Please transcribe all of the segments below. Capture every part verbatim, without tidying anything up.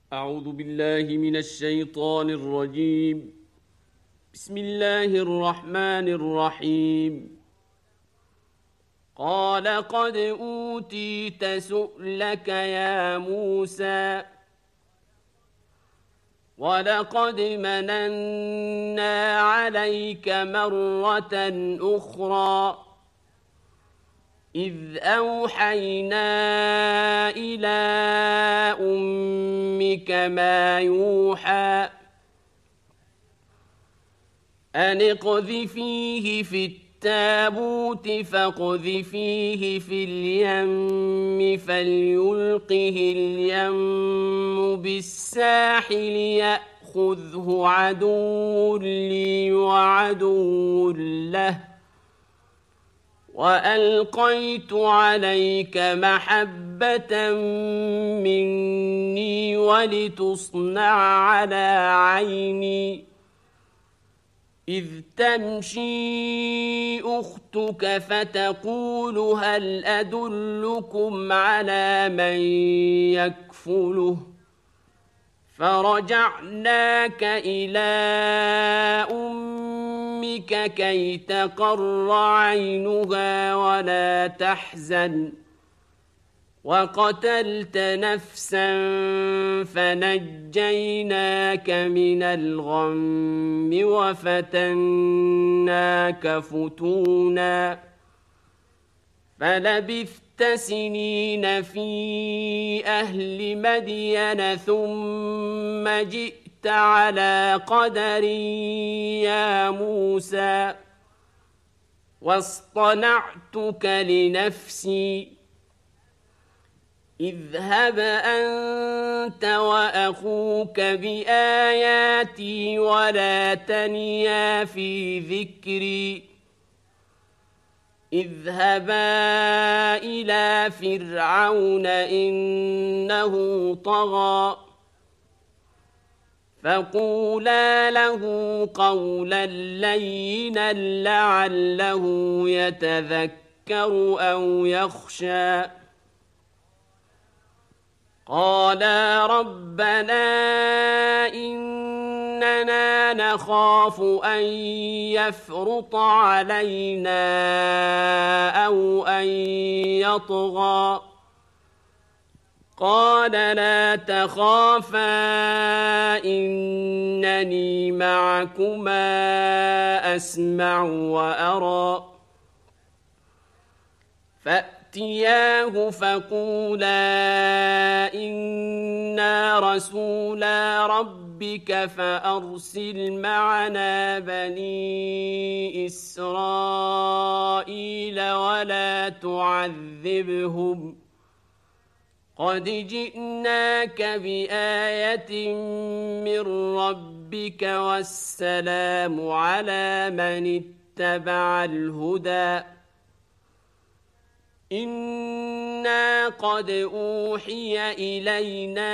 أعوذ بالله من الشيطان الرجيم. بسم الله الرحمن الرحيم. قال قد أوتيت سؤلك يا موسى، ولقد مننا عليك مرة أخرى إذ أوحينا إلى أمك ما يوحى أن اقذفيه في التابوت فاقذفيه في اليم فليلقه اليم بالساحل يأخذه عدو لي وعدو له، وألقيت عليك محبة مني ولتصنع على عيني إذ تمشي أختك فتقول هل أدلكم على من يكفله، فرجعناك إلى أمك كي تقر عينها ولا تحزن، وقتلت نفسا فنجيناك من الغم وفتناك فتونا، فلبثت سنين في أهل مدين ثم جئت على قدر يا موسى، واصطنعتك لنفسي، اذهب أنت وأخوك بآياتي ولا تنيا في ذكري، اذهبا إلى فرعون إنه طغى، فقولا له قولا لينا لعله يتذكر أو يخشى. قالا ربنا إننا نخاف أن يفرط علينا أو أن يطغى، قال لا تخافا إنني معكما أسمع وأرى، فأتياه فقولا إنا رسولا ربك فأرسل معنا بني إسرائيل ولا تعذبهم، قد جئناك بآية من ربك والسلام على من اتبع الهدى، إنا قد أوحي إلينا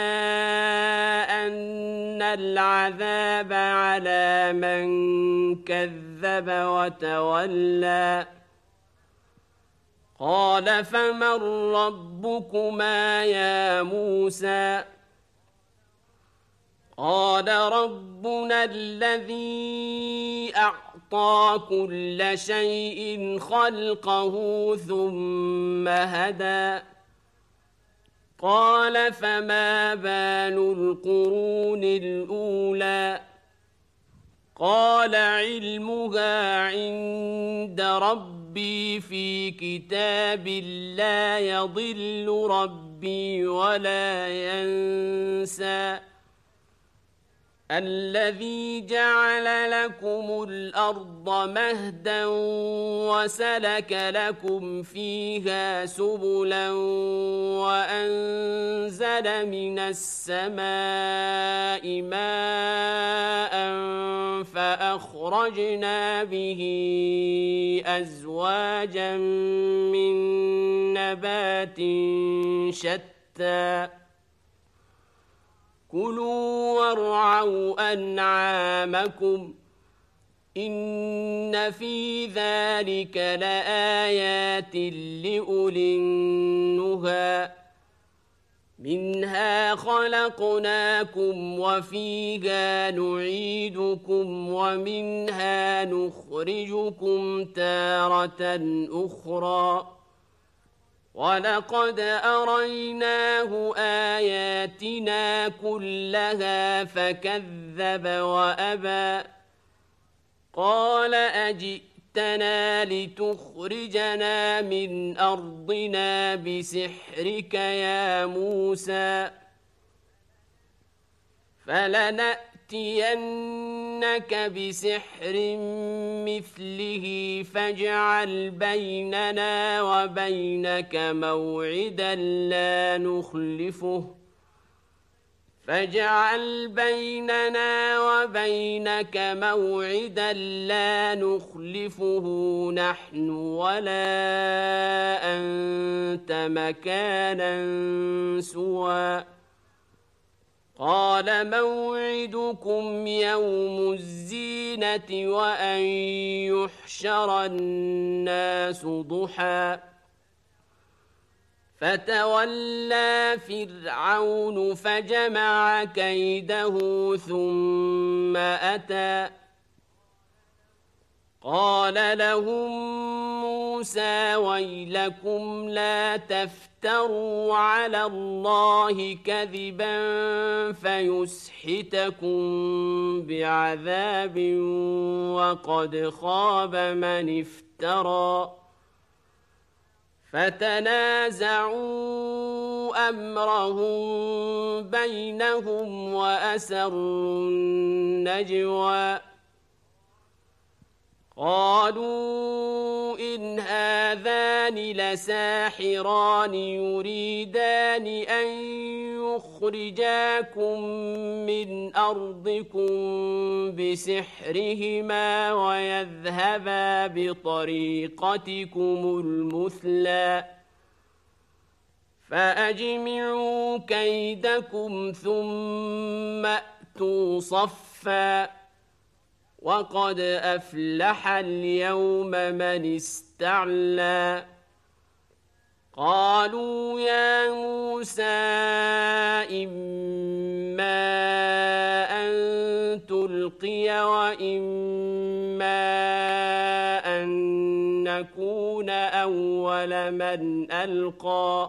أن العذاب على من كذب وتولى. قال فمن ربكما يا موسى؟ قال ربنا الذي أعطى كل شيء خلقه ثم هدى. قال فما بال القرون الأولى؟ قال علمها عند ربي في كتاب لا يضل ربي ولا ينسى، الذي جعل لكم الأرض مهدا وسلك لكم فيها سبلا وأنزل من السماء ماء فأخرجنا به أزواجا من نبات شتى، كلوا وارعوا أنعامكم إن في ذلك لآيات لأولي النهى منها خلقناكم وفيها نعيدكم ومنها نخرجكم تارة أخرى ولقد أريناه آياتنا كلها فكذب وأبى قال أجئتنا لتخرجنا من أرضنا بسحرك يا موسى فلنأتينك بسحر مثله فاجعل بيننا وبينك موعدا لا نخلفه فاجعل بيننا وبينك موعدا لا نخلفه نحن ولا أنت مكانا سوى قال موعدكم يوم الزينة وأن يحشر الناس ضحى فتولى فرعون فجمع كيده ثم أتى قال لهم موسى ويلكم لا تفتروا على الله كذبا فيسحتكم بعذاب وقد خاب من افترى فتنازعوا أمرهم بينهم وأسروا النجوى قالوا إن هذان لساحران يريدان أن يخرجاكم من أرضكم بسحرهما ويذهبا بطريقتكم المثلى فأجمعوا كيدكم ثم أتوا صفا وقد أفلح اليوم من استعلى قالوا يا موسى إما أن تلقي وإما أن نكون أول من ألقى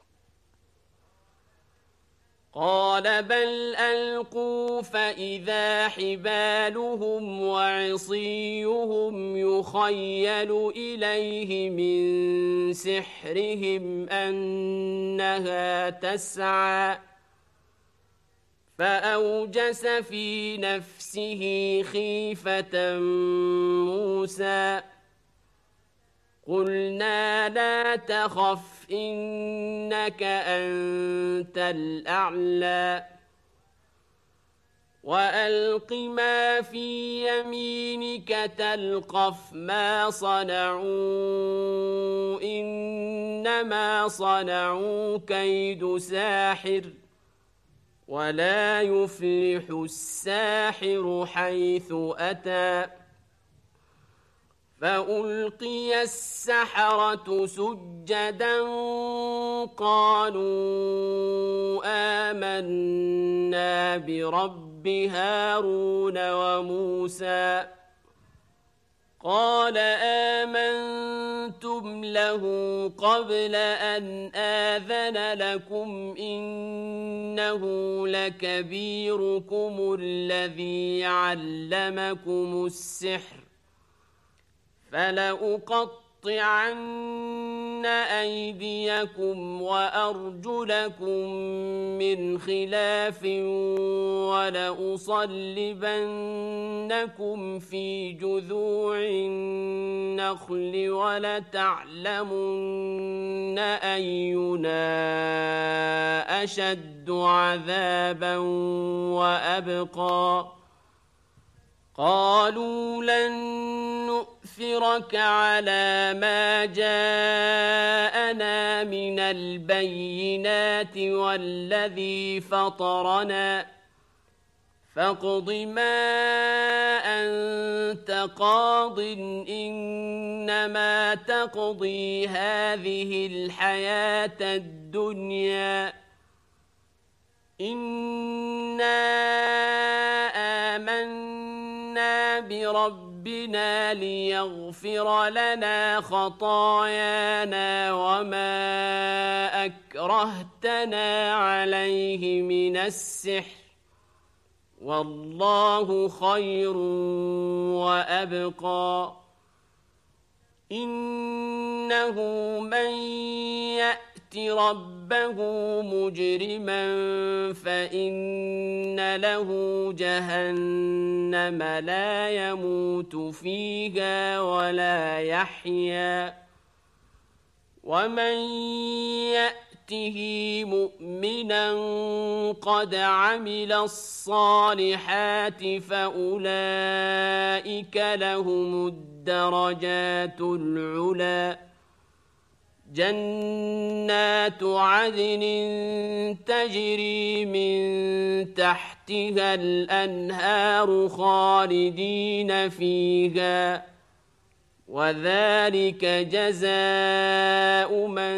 قال بل ألقوا فإذا حبالهم وعصيهم يخيل إليه من سحرهم أنها تسعى فأوجس في نفسه خيفة موسى قلنا لا تخف إنك أنت الأعلى وألق ما في يمينك تلقف ما صنعوا إنما صنعوا كيد ساحر ولا يفلح الساحر حيث أتى فألقي السحرة سجدا قالوا آمنا برب هارون وموسى قال آمنتم له قبل أن آذن لكم إنه لكبيركم الذي علمكم السحر فلأقطعن أيديكم وأرجلكم من خلاف ولأصلبنكم في جذوع النخل ولتعلمن أينا أشد عذابا وأبقى قالوا لن نؤثرك على ما جاءنا من البينات والذي فطرنا فاقض ما أنت قاض إنما تقضي هذه الحياة الدنيا إنا آمنا بربنا ليغفر لنا خطايانا وما أكرهتنا عليه من السحر والله خير وأبقى إنه من يأت ربه مجرما فإن له جهنم لا يموت فيها ولا يحيا ومن يأته مؤمنا قد عمل الصالحات فأولئك لهم الدرجات العلى جنات عدن تجري من تحتها الأنهار خالدين فيها وذلك جزاء من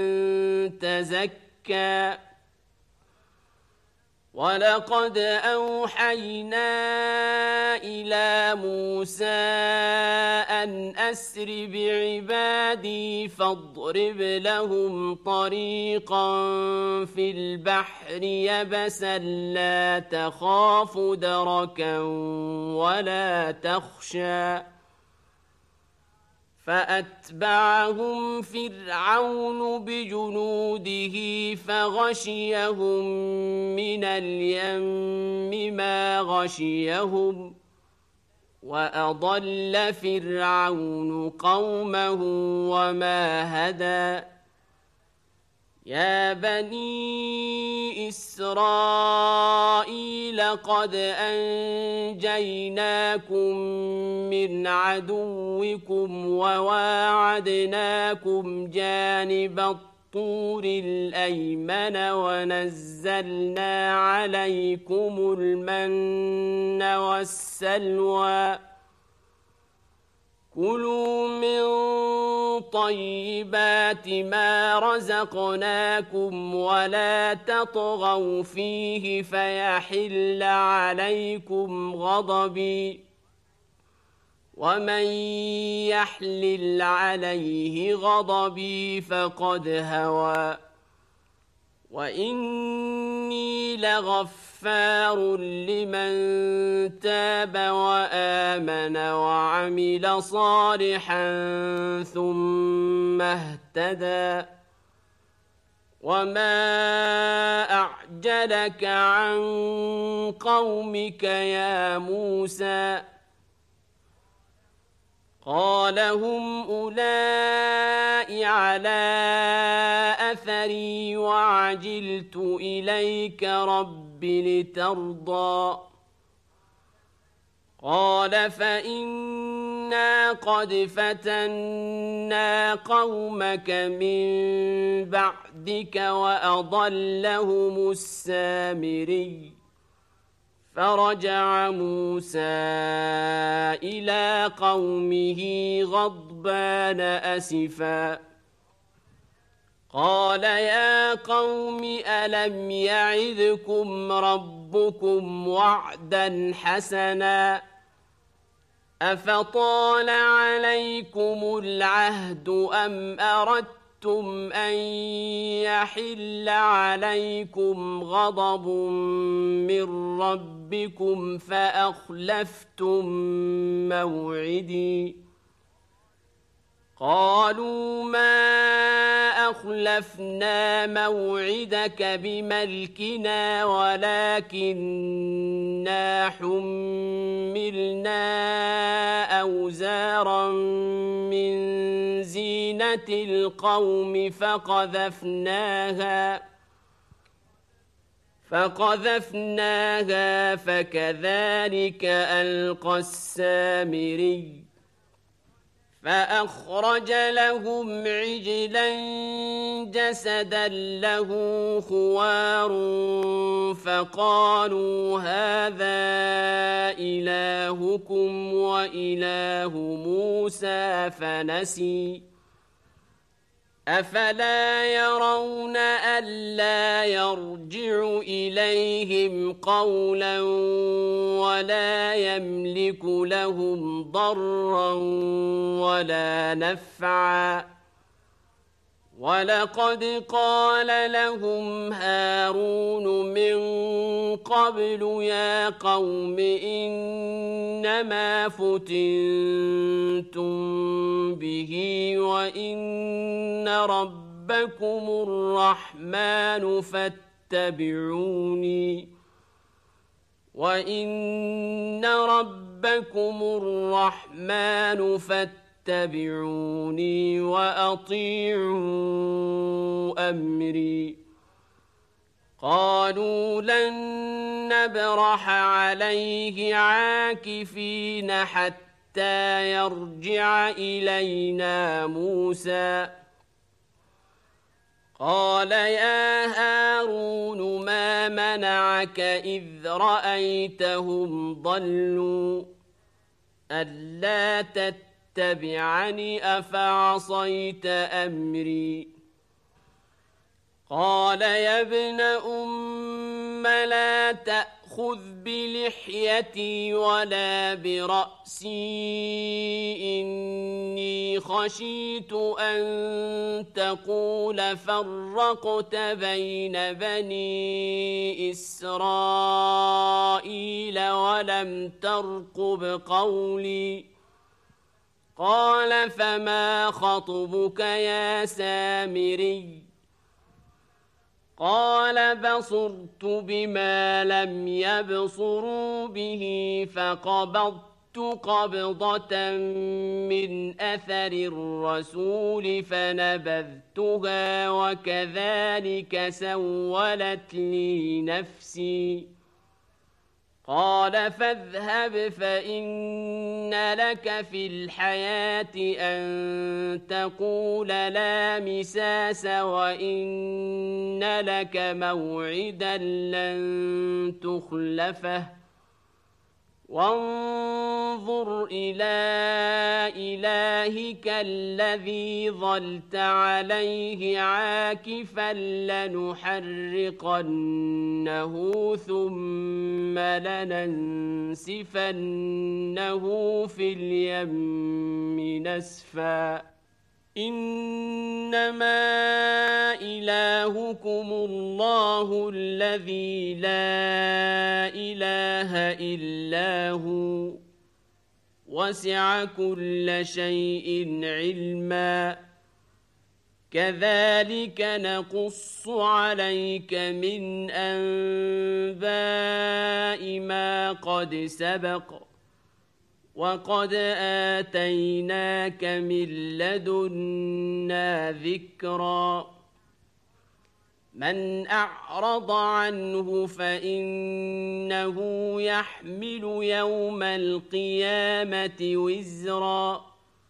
تزكى ولقد أوحينا إلى موسى أن أسر بعبادي فاضرب لهم طريقا في البحر يبسا لا تخاف دركا ولا تخشى فأتبعهم فرعون بجنوده فغشيهم من اليم ما غشيهم وأضل فرعون قومه وما هدى يا بني إسرائيل قد أنجيناكم من عدوكم وواعدناكم جانب الطور الأيمن ونزلنا عليكم المن والسلوى كلوا من طيبات ما رزقناكم ولا تطغوا فيه فيحل عليكم غضبي ومن يحلل عليه غضبي فقد هوى وإني لغفار لمن تاب وآمن وعمل صالحا ثم اهتدى وما أعجلك عن قومك يا موسى قال هم أولئك على أثري وعجلت إليك رب لترضى قال فإنا قد فتنا قومك من بعدك وأضلهم السامري فرجع موسى إلى قومه غضبان أسفا قال يا قوم ألم يعدكم ربكم وعدا حسنا أفطال عليكم العهد أم أردتم أن يحل عليكم غضب من ربكم فأخلفتم موعدي قالوا ما أخلفنا موعدك بملكنا ولكننا حملنا أوزارا من زينة القوم فقذفناها فقذفناها فكذلك ألقى السامري فأخرج لهم عجلا جسدا له خوار فقالوا هذا إلهكم وإله موسى فنسي أفلا يرون ألا يرجع إليهم قولا ولا يملك لهم ضرا ولا نفعا ولقد قال لهم هارون من قبل يا قوم إنما فتنتم به وإن ربكم الرحمن فاتبعوني وإن ربكم الرحمن فاتبعوني اتبعوني وأطيعوا أمري قالوا لن نبرح عليه عاكفين حتى يرجع إلينا موسى قال يا هارون ما منعك إذ رأيتهم ضلوا ألا تتبعوا تبعني أفعصيت أمري قال يا ابن أم لا تأخذ بلحيتي ولا برأسي إني خشيت أن تقول فرقت بين بني إسرائيل ولم ترقب قولي قال فما خطبك يا سامري قال بصرت بما لم يبصروا به فقبضت قبضة من أثر الرسول فنبذتها وكذلك سولت لي نفسي قال فاذهب فإن لك في الحياة أن تقول لا مساس وإن لك موعدا لن تخلفه وانظر إلى إلهك الذي ظلت عليه عاكفا لنحرقنه ثم لننسفنه في اليم نسفا إنما إلهكم الله الذي لا إله إلا هو وسع كل شيء علما كذلك نقص عليك من أنباء ما قد سبق وقد آتيناك من لدنا ذكرا من أعرض عنه فإنه يحمل يوم القيامة وزرا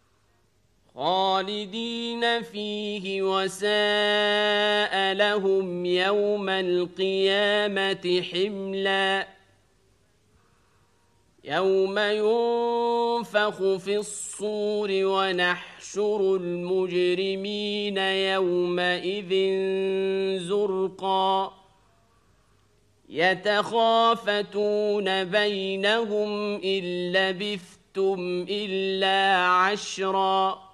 خالدين فيه وساء لهم يوم القيامة حملا يوم ينفخ في الصور ونحشر المجرمين يومئذ زرقا يتخافتون بينهم إن لبثتم إلا عشرا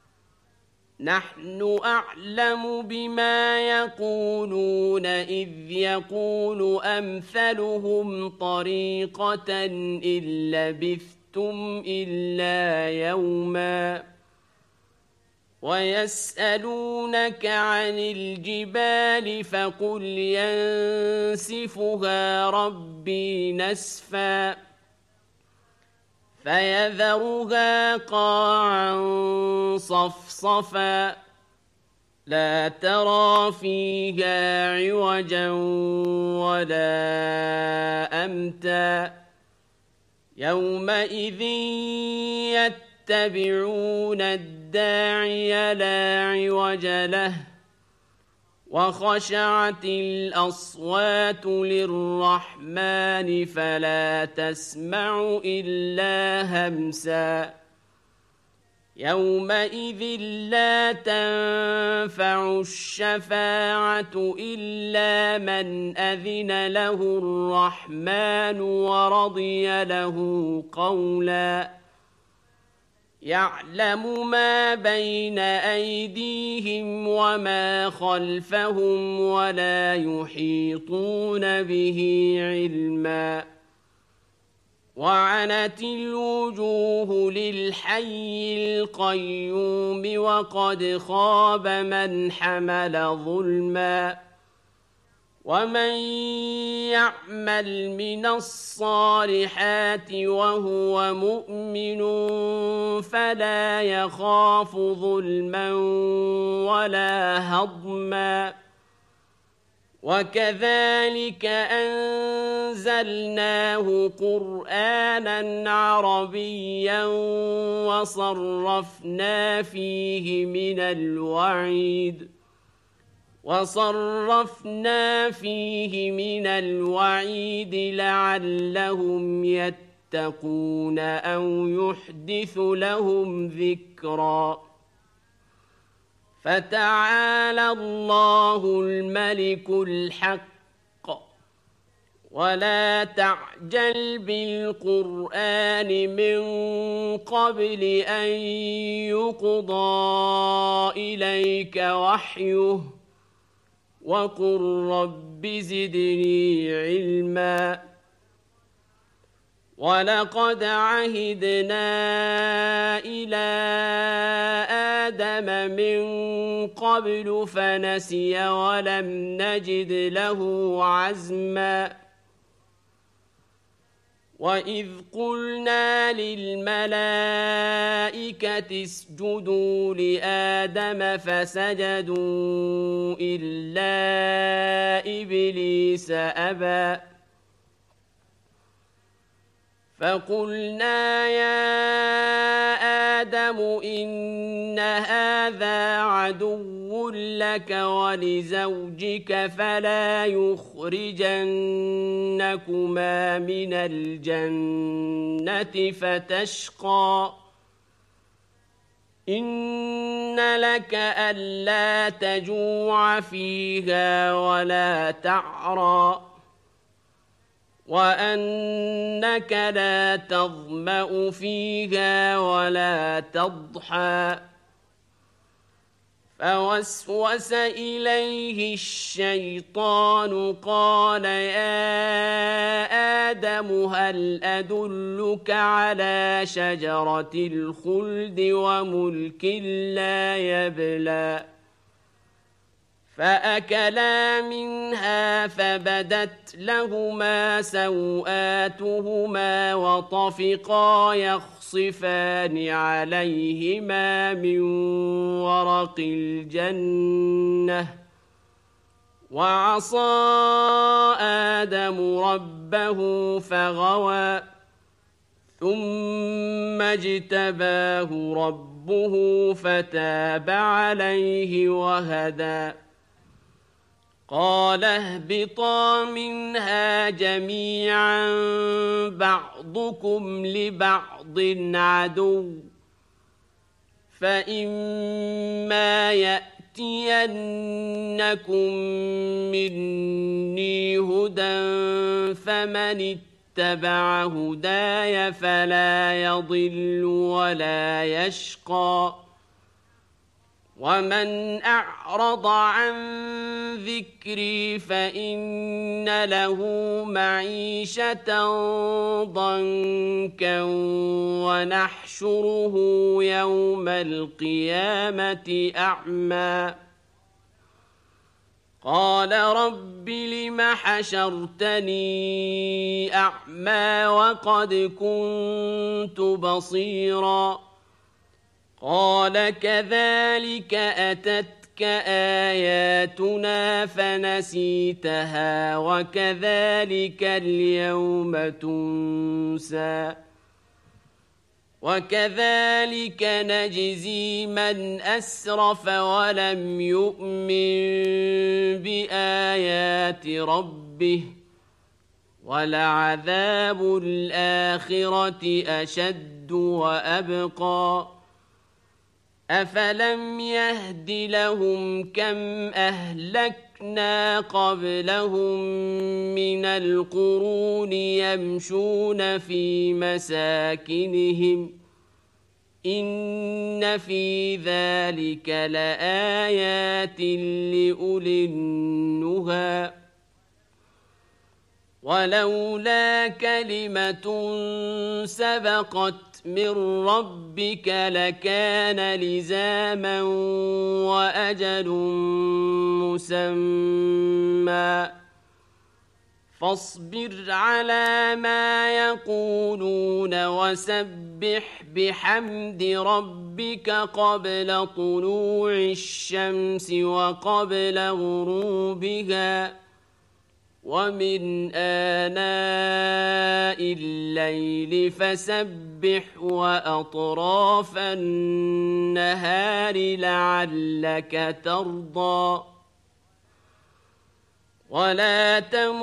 نحن أعلم بما يقولون إذ يقول أمثلهم طريقة إن لبثتم إلا يوما ويسألونك عن الجبال فقل ينسفها ربي نسفا فيذرها قاعا صفصفا لا ترى فيها عوجا ولا أمتا يومئذ يتبعون الداعي لا عوج له وخشعت الأصوات للرحمن فلا تسمع إلا همسا يومئذ لا تنفع الشفاعة إلا من أذن له الرحمن ورضي له قولا يعلم ما بين أيديهم وما خلفهم ولا يحيطون به علما وعنت الوجوه للحي القيوم وقد خاب من حمل ظلما ومن يعمل من الصالحات وهو مؤمن فلا يخاف ظلما ولا هضما وكذلك أنزلناه قرآنا عربيا وصرفنا فيه من الوعيد وصرفنا فيه من الوعيد لعلهم يتقون أو يحدث لهم ذكرا فتعالى الله الملك الحق ولا تعجل بالقرآن من قبل أن يقضى إليك وحيه وقل رب زدني علما ولقد عهدنا إلى آدم من قبل فنسي ولم نجد له عزما وإذ قلنا للملائكة اسجدوا لآدم فسجدوا إلا إبليس أبى فقلنا يا آدم إن هذا عدو لك ولزوجك فلا يخرجنكما من الجنة فتشقى إن لك ألا تجوع فيها ولا تعرى وأنك لا تظمأ فيها ولا تضحى فوسوس إليه الشيطان قال يا آدم هل أدلك على شجرة الخلد وملك لا يبلى فأكلا منها فبدت لهما سوآتهما وطفقا يخصفان عليهما من ورق الجنة وعصى آدم ربه فغوى ثم اجتباه ربه فتاب عليه وهدى قال اهبطا منها جميعا بعضكم لبعض عدو فإما يأتينكم مني هدى فمن اتبع هداي فلا يضل ولا يشقى ومن أعرض عن ذكري فإن له معيشة ضنكا ونحشره يوم القيامة أعمى قال رب لم حشرتني أعمى وقد كنت بصيرا قال كذلك أتتك آياتنا فنسيتها وكذلك اليوم تنسى وكذلك نجزي من أسرف ولم يؤمن بآيات ربه ولعذاب الآخرة أشد وأبقى أفلم يهد لهم كم أهلكنا قبلهم من القرون يمشون في مساكنهم إن في ذلك لآيات لأولي النهى ولولا كلمة سبقت من ربك لكان لزاما وأجل مسمى فاصبر على ما يقولون وسبح بحمد ربك قبل طلوع الشمس وقبل غروبها ومن آناء الليل فسبح وأطراف النهار لعلك ترضى ولا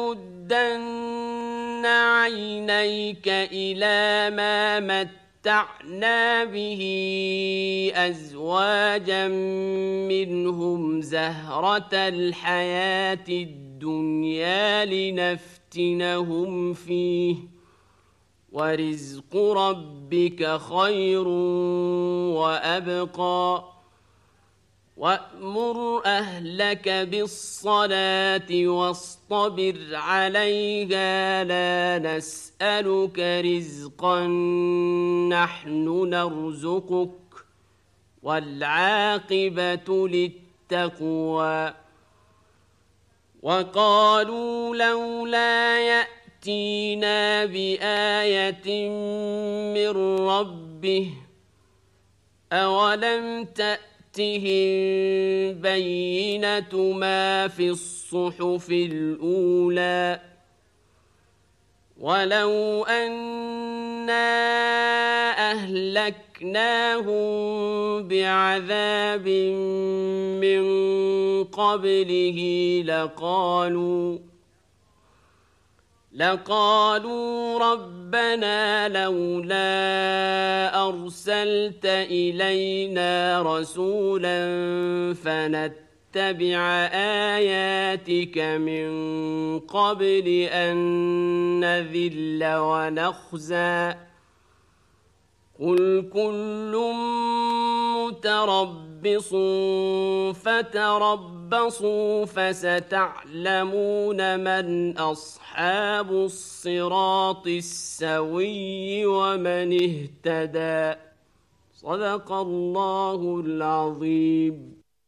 تمدن عينيك إلى ما متعنا به أزواجا منهم زهرة الحياة الدنيا لنفتنهم فيه ورزق ربك خير وأبقى وأمر أهلك بالصلاة واصطبر عليها لا نسألك رزقا نحن نرزقك والعاقبة للتقوى وقالوا لولا يأتينا بآية من ربه أولم تأتهم بينة ما في الصحف الأولى ولو أنا أهلكناهم بعذاب من قبله لقالوا لقالوا ربنا لولا أرسلت إلينا رسولا فنتبع آياتك من قبل أن نذل ونخزى قل كل متربص فتربصوا فستعلمون من أصحاب الصراط السوي ومن اهتدى صدق الله العظيم.